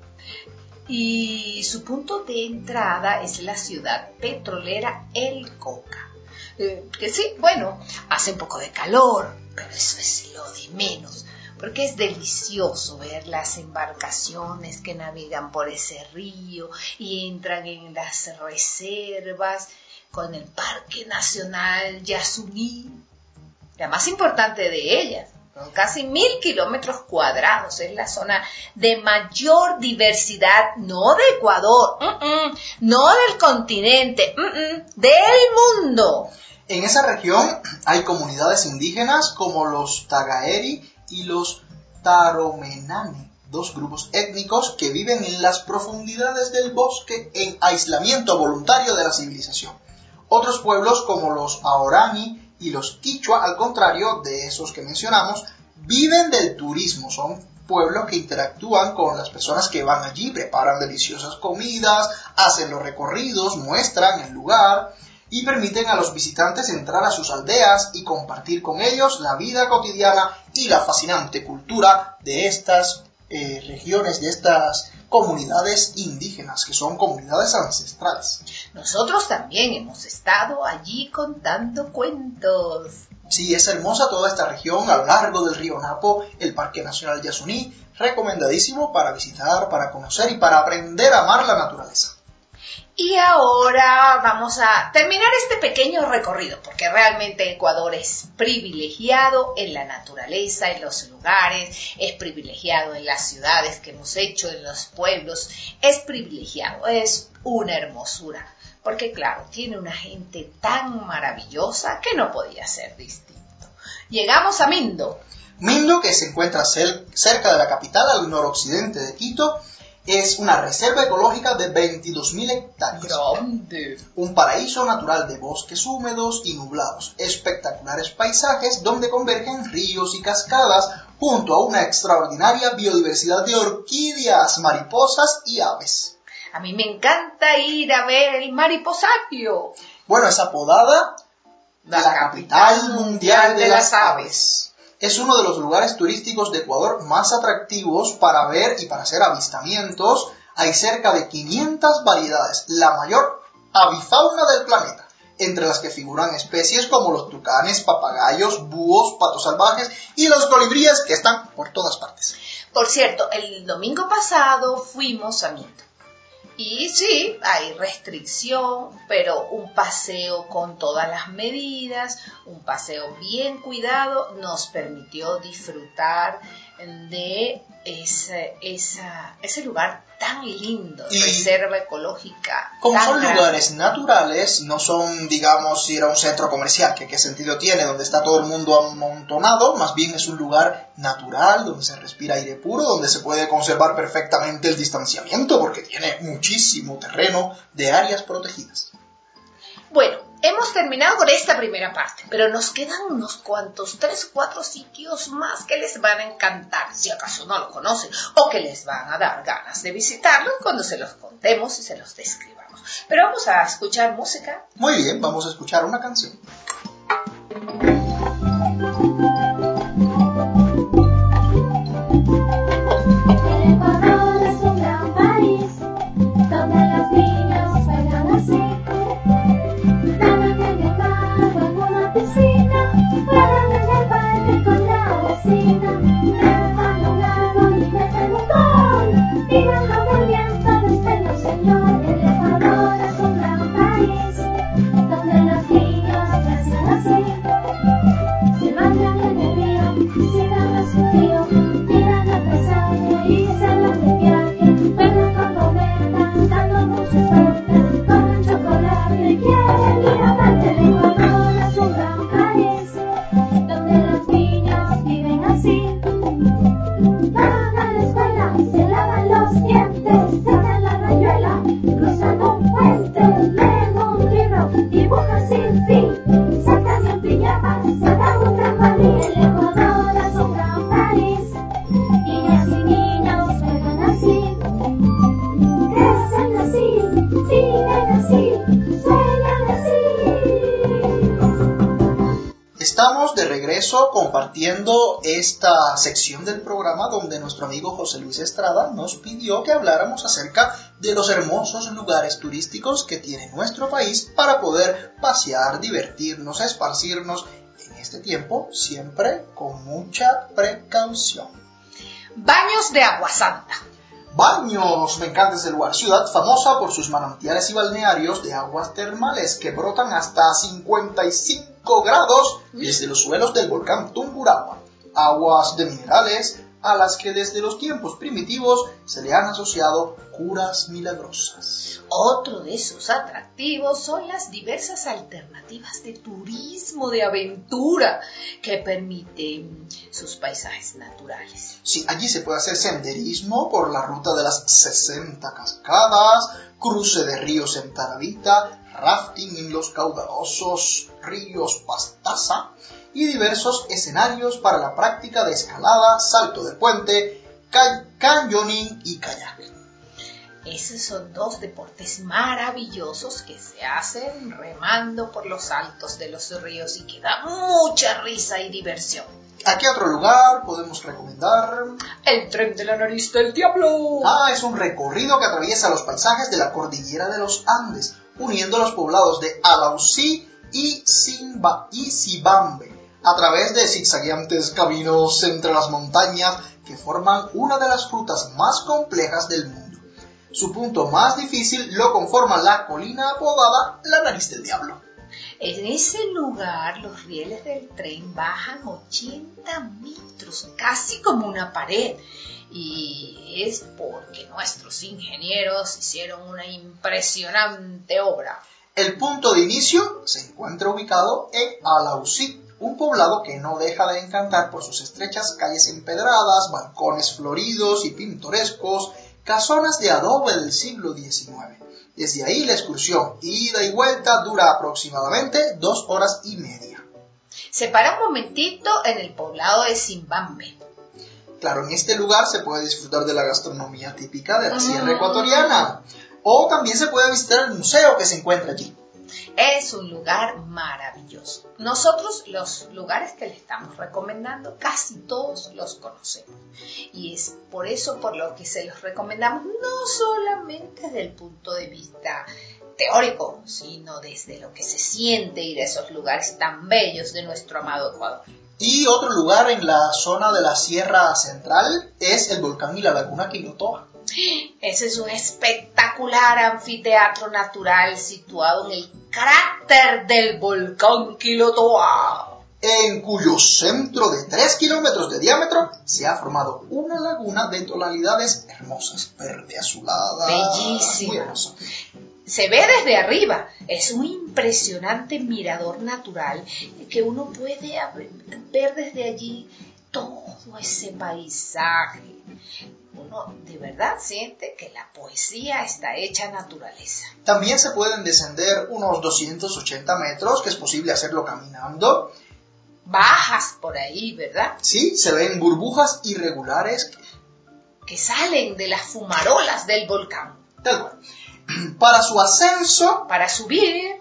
Y su punto de entrada es la ciudad petrolera El Coca. Que sí, bueno, hace un poco de calor, pero eso es lo de menos. Porque es delicioso ver las embarcaciones que navegan por ese río y entran en las reservas con el Parque Nacional Yasuní, la más importante de ellas, con casi 1.000 kilómetros cuadrados. Es la zona de mayor diversidad, no de Ecuador, no del continente, del mundo. En esa región hay comunidades indígenas como los Tagaeri y los Taromenane, dos grupos étnicos que viven en las profundidades del bosque en aislamiento voluntario de la civilización. Otros pueblos como los Aorani y los Quichua, al contrario de esos que mencionamos, viven del turismo. Son pueblos que interactúan con las personas que van allí, preparan deliciosas comidas, hacen los recorridos, muestran el lugar y permiten a los visitantes entrar a sus aldeas y compartir con ellos la vida cotidiana y la fascinante cultura de estas regiones, de estas comunidades indígenas, que son comunidades ancestrales. Nosotros también hemos estado allí contando cuentos. Sí, es hermosa toda esta región a lo largo del río Napo, el Parque Nacional Yasuní, recomendadísimo para visitar, para conocer y para aprender a amar la naturaleza. Y ahora vamos a terminar este pequeño recorrido, porque realmente Ecuador es privilegiado en la naturaleza, en los lugares, es privilegiado en las ciudades que hemos hecho, en los pueblos, es privilegiado, es una hermosura, porque claro, tiene una gente tan maravillosa que no podía ser distinto. Llegamos a Mindo. Mindo, que se encuentra cerca de la capital, al noroccidente de Quito, es una reserva ecológica de 22.000 hectáreas. ¡Grande! Un paraíso natural de bosques húmedos y nublados, espectaculares paisajes donde convergen ríos y cascadas junto a una extraordinaria biodiversidad de orquídeas, mariposas y aves. A mí me encanta ir a ver el mariposario. Bueno, es apodada la capital mundial de las aves. Es uno de los lugares turísticos de Ecuador más atractivos para ver y para hacer avistamientos. Hay cerca de 500 variedades, la mayor avifauna del planeta, entre las que figuran especies como los tucanes, papagayos, búhos, patos salvajes y los colibríes que están por todas partes. Por cierto, el domingo pasado fuimos a Mindo. Y sí, hay restricción, pero un paseo con todas las medidas, un paseo bien cuidado, nos permitió disfrutar de ese lugar tan lindo, reserva ecológica. Como tan son grande. lugares naturales, no son, digamos, ir a un centro comercial, que qué sentido tiene, donde está todo el mundo amontonado, más bien es un lugar natural, donde se respira aire puro, donde se puede conservar perfectamente el distanciamiento, porque tiene muchísimo terreno de áreas protegidas. Bueno, hemos terminado con esta primera parte, pero nos quedan unos cuantos, 3 o 4 sitios más que les van a encantar, si acaso no lo conocen, o que les van a dar ganas de visitarlo cuando se los contemos y se los describamos. Pero vamos a escuchar música. Muy bien, vamos a escuchar una canción. El Ecuador es un gran país, donde los niños juegan así. Nadan en el mar o en una piscina, juegan en el parque con la vecina. Trepan un árbol y meten un gol, tiran con el viento desde el señor. El Ecuador es un gran país, donde los niños crecen así. Se bañan en el río, se agarran su tío, tiran la pasaje y se van de viaje. Juegan con cometas, dando muchas vueltas, comen chocolate y quieren ir a Marte. El Ecuador es un gran país, donde los niños viven así. Van a la escuela, se lavan los dientes, sacan la rayuela, cruzan un puente, leen un libro, dibujan sin fin, sacan en pijama, sacan un trampolín. El Ecuador es un gran país, niñas y niños juegan así, crecen así, viven así, sueñan así. Estamos de regreso compartiendo esta sección del programa donde nuestro amigo José Luis Estrada nos pidió que habláramos acerca de los hermosos lugares turísticos que tiene nuestro país para poder pasear, divertirnos, esparcirnos en este tiempo, siempre con mucha precaución. Baños de agua santa. Baños, me encanta ese lugar. Ciudad famosa por sus manantiales y balnearios de aguas termales que brotan hasta 55 grados desde los suelos del volcán Tungurahua. Aguas de minerales a las que desde los tiempos primitivos se le han asociado curas milagrosas. Otro de esos atractivos son las diversas alternativas de turismo de aventura que permiten sus paisajes naturales. Sí, allí se puede hacer senderismo por la ruta de las 60 cascadas, cruce de ríos en Taravita, rafting en los caudalosos ríos Pastaza y diversos escenarios para la práctica de escalada, salto de puente, canyoning y kayak. Esos son dos deportes maravillosos que se hacen remando por los altos de los ríos y que da mucha risa y diversión. ¿A qué otro lugar podemos recomendar? El tren de la nariz del diablo. Es un recorrido que atraviesa los paisajes de la cordillera de los Andes, uniendo los poblados de Alausí y Sibambe, a través de zigzagueantes caminos entre las montañas que forman una de las rutas más complejas del mundo. Su punto más difícil lo conforma la colina apodada la Nariz del Diablo. En ese lugar los rieles del tren bajan 80 metros, casi como una pared. Y es porque nuestros ingenieros hicieron una impresionante obra. El punto de inicio se encuentra ubicado en Alausí, un poblado que no deja de encantar por sus estrechas calles empedradas, balcones floridos y pintorescos, casonas de adobe del siglo XIX. Desde ahí la excursión ida y vuelta dura aproximadamente 2 horas y media. Se para un momentito en el poblado de Zimbabue. Claro, en este lugar se puede disfrutar de la gastronomía típica de la sierra ecuatoriana. O también se puede visitar el museo que se encuentra allí. Es un lugar maravilloso. Nosotros los lugares que le estamos recomendando, casi todos los conocemos. Y es por eso por lo que se los recomendamos, no solamente desde el punto de vista teórico, sino desde lo que se siente ir a esos lugares tan bellos de nuestro amado Ecuador. Y otro lugar en la zona de la Sierra Central es el volcán y la laguna Quilotoa. Ese es un espectacular anfiteatro natural situado en el cráter del volcán Quilotoa, en cuyo centro de 3 kilómetros de diámetro se ha formado una laguna de tonalidades hermosas, verde azulada. Bellísima. Se ve desde arriba, es un impresionante mirador natural que uno puede ver desde allí todo ese paisaje. Uno de verdad siente que la poesía está hecha naturaleza. También se pueden descender unos 280 metros, que es posible hacerlo caminando. Bajas por ahí, ¿verdad? Sí, se ven burbujas irregulares que salen de las fumarolas del volcán. Tal cual. Para su ascenso, para subir,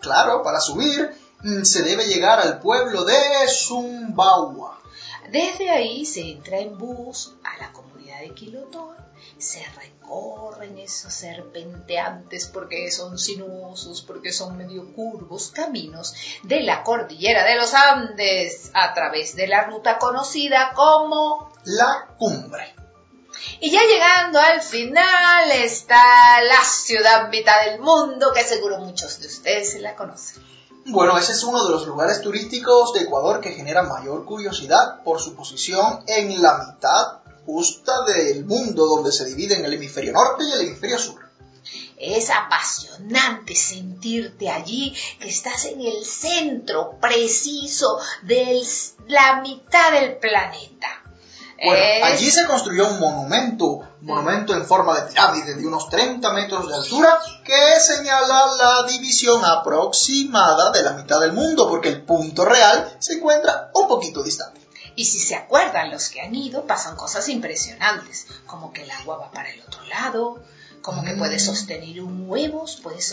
se debe llegar al pueblo de Sumbawa. Desde ahí se entra en bus a la comunidad de Quilotoa, se recorren esos serpenteantes porque son sinuosos, porque son medio curvos caminos de la cordillera de los Andes a través de la ruta conocida como la Cumbre. Y ya llegando al final está la ciudad mitad del mundo, que seguro muchos de ustedes se la conocen. Bueno, ese es uno de los lugares turísticos de Ecuador que genera mayor curiosidad por su posición en la mitad justa del mundo, donde se divide en el hemisferio norte y el hemisferio sur. Es apasionante sentirte allí, que estás en el centro preciso de la mitad del planeta. Bueno, allí se construyó un monumento en forma de pirámide de unos 30 metros de altura que señala la división aproximada de la mitad del mundo, porque el punto real se encuentra un poquito distante. Y si se acuerdan los que han ido, pasan cosas impresionantes, como que el agua va para el otro lado, como que puedes sostener un huevo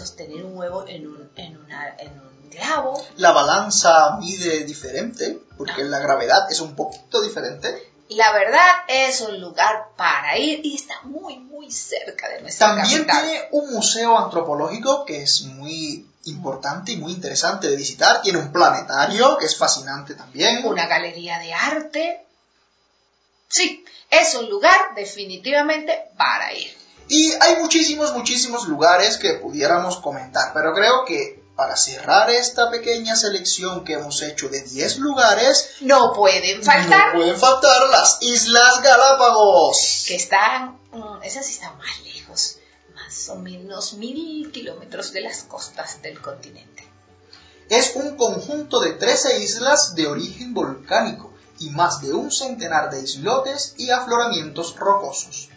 en un clavo. La balanza mide diferente, porque la gravedad es un poquito diferente. La verdad es un lugar para ir y está muy, muy cerca de nuestra capital. También tiene un museo antropológico que es muy importante y muy interesante de visitar. Tiene un planetario que es fascinante también. Una galería de arte. Sí, es un lugar definitivamente para ir. Y hay muchísimos lugares que pudiéramos comentar, pero creo que para cerrar esta pequeña selección que hemos hecho de 10 lugares, no pueden faltar las Islas Galápagos. Que están, esas sí están más lejos, más o menos 1000 kilómetros de las costas del continente. Es un conjunto de 13 islas de origen volcánico y más de un centenar de islotes y afloramientos rocosos.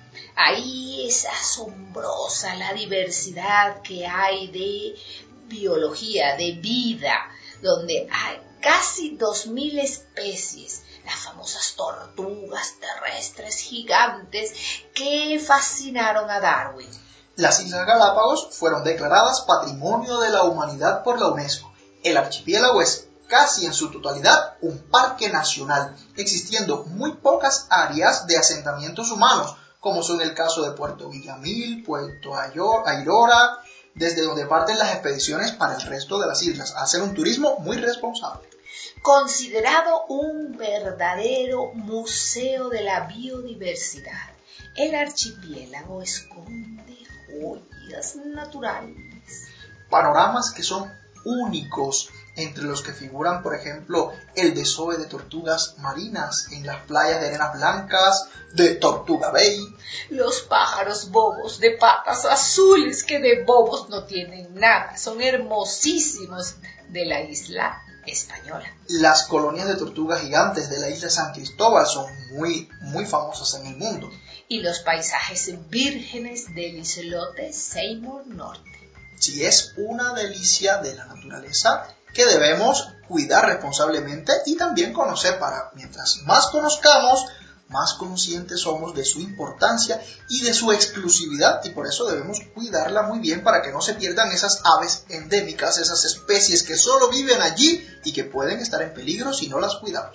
Ahí es asombrosa la diversidad que hay de biología, de vida, donde hay casi 2000 especies, las famosas tortugas terrestres gigantes que fascinaron a Darwin. Las Islas Galápagos fueron declaradas Patrimonio de la Humanidad por la UNESCO. El archipiélago es casi en su totalidad un parque nacional, existiendo muy pocas áreas de asentamientos humanos, como son el caso de Puerto Villamil, Puerto Ayrora, desde donde parten las expediciones para el resto de las islas, a hacer un turismo muy responsable. Considerado un verdadero museo de la biodiversidad, el archipiélago esconde joyas naturales. Panoramas que son únicos, entre los que figuran, por ejemplo, el desove de tortugas marinas en las playas de arenas blancas de Tortuga Bay, los pájaros bobos de patas azules, que de bobos no tienen nada, son hermosísimos, de la isla Española. Las colonias de tortugas gigantes de la isla San Cristóbal son muy famosas en el mundo. Y los paisajes vírgenes del islote Seymour Norte. Sí, es una delicia de la naturaleza que debemos cuidar responsablemente y también conocer, para mientras más conozcamos, más conscientes somos de su importancia y de su exclusividad, y por eso debemos cuidarla muy bien para que no se pierdan esas aves endémicas, esas especies que solo viven allí y que pueden estar en peligro si no las cuidamos.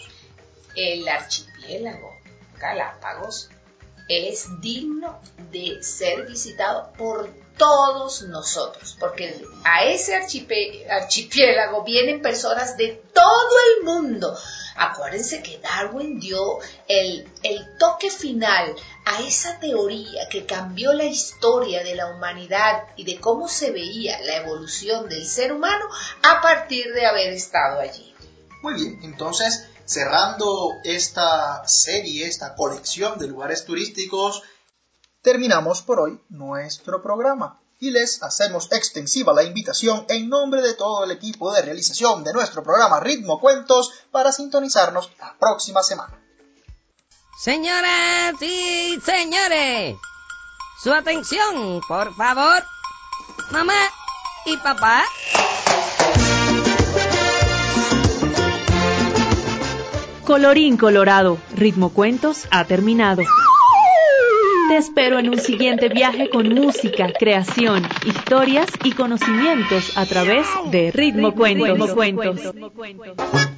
El archipiélago Galápagos es digno de ser visitado por todos nosotros, porque a ese archipiélago vienen personas de todo el mundo. Acuérdense que Darwin dio el toque final a esa teoría que cambió la historia de la humanidad y de cómo se veía la evolución del ser humano a partir de haber estado allí. Muy bien, entonces, cerrando esta serie, esta colección de lugares turísticos, terminamos por hoy nuestro programa y les hacemos extensiva la invitación en nombre de todo el equipo de realización de nuestro programa Ritmo Cuentos para sintonizarnos la próxima semana. Señoras y señores, su atención, por favor. Mamá y papá. Colorín colorado, Ritmo Cuentos ha terminado. Te espero en un siguiente viaje con música, creación, historias y conocimientos a través de Ritmo Cuentos.